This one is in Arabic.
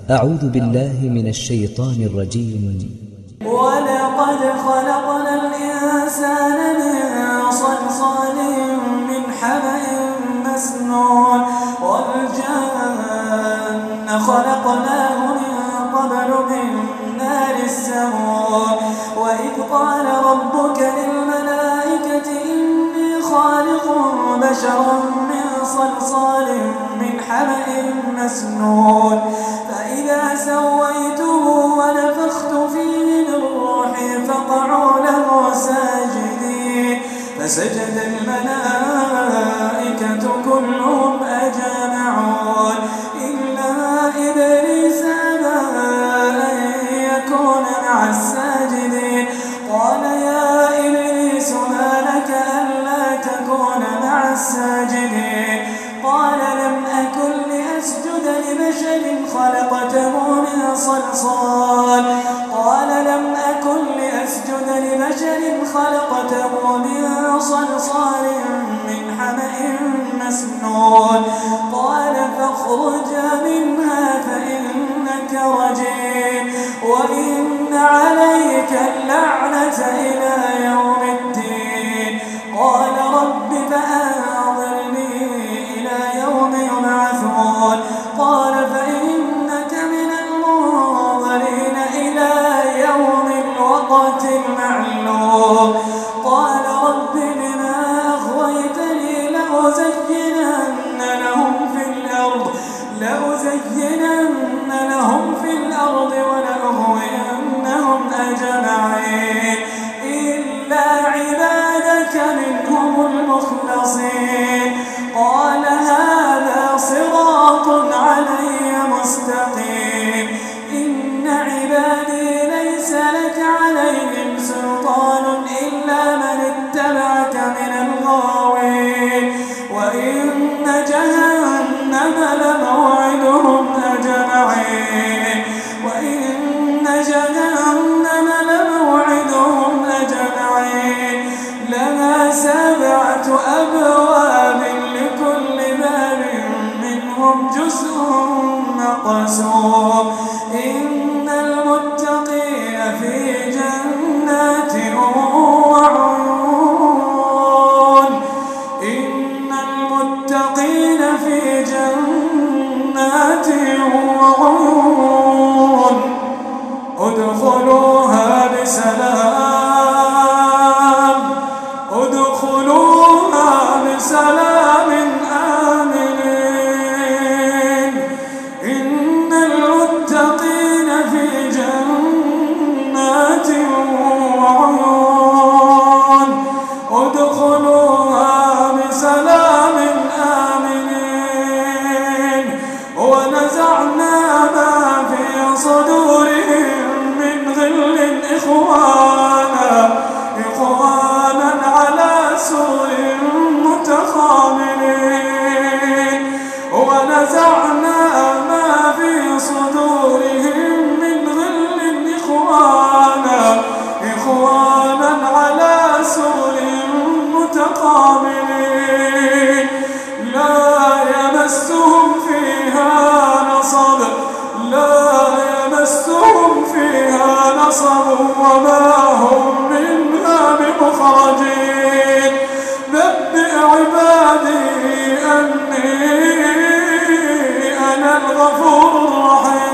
أعوذ بالله من الشيطان الرجيم. ولقد خلقنا الإنسان من صلصال من حمأ مسنون والجن خلقناه من قبل من نار السموم وإذ قال ربك للملائكة إني خالق بشرا من صلصال من حمأ مسنون فإذا سويته ونفخت فيه من روحي فقعوا له ساجدين فسجد الملائكة كلهم أجمعون إلا إبليس أبى أن يكون مع الساجدين قال يا إبليس ما لك ألا تكون مع الساجدين قال لم أكن لأسجد لبشر خلقته من صلصال قال لم أكن لأسجد لبشر خلقته من صلصال من حمأ مسنون قال فاخرج منها فإنك رجيم وإن عليك اللعنة إلى يوم الدين قال رب فأنظرني إلى يوم يبعثون قال فإنك من المنظرين إلى يوم الوقت المعلوم قال رب بما أغويتني لأزينن لهم في الأرض ولأغوينهم أجمعين إلا عبادك منهم المخلصين قال هذا صراط علي مستقيم إن عبادي ليس لك عليهم سلطان إلا من اتبعك من الغاوين وإن جهنم لموعدهم أجمعين لها 7 أبواب لكل باب منهم جزء مقسوم إن المتقين في جنات وعيون ادخلوها بسلام آمنين إن المتقين في جنات وعيون ادخلوها بسلام آمنين ونزعنا ما في صدورهم من غل إخوانا على سرر متقابلين ونزعنا ما في صدورهم من غل إخوانا على سرر متقابلين لا يمسهم فيها نصب وما هم منها بمخرجين نبئ عبادي أني أنا الغفور الرحيم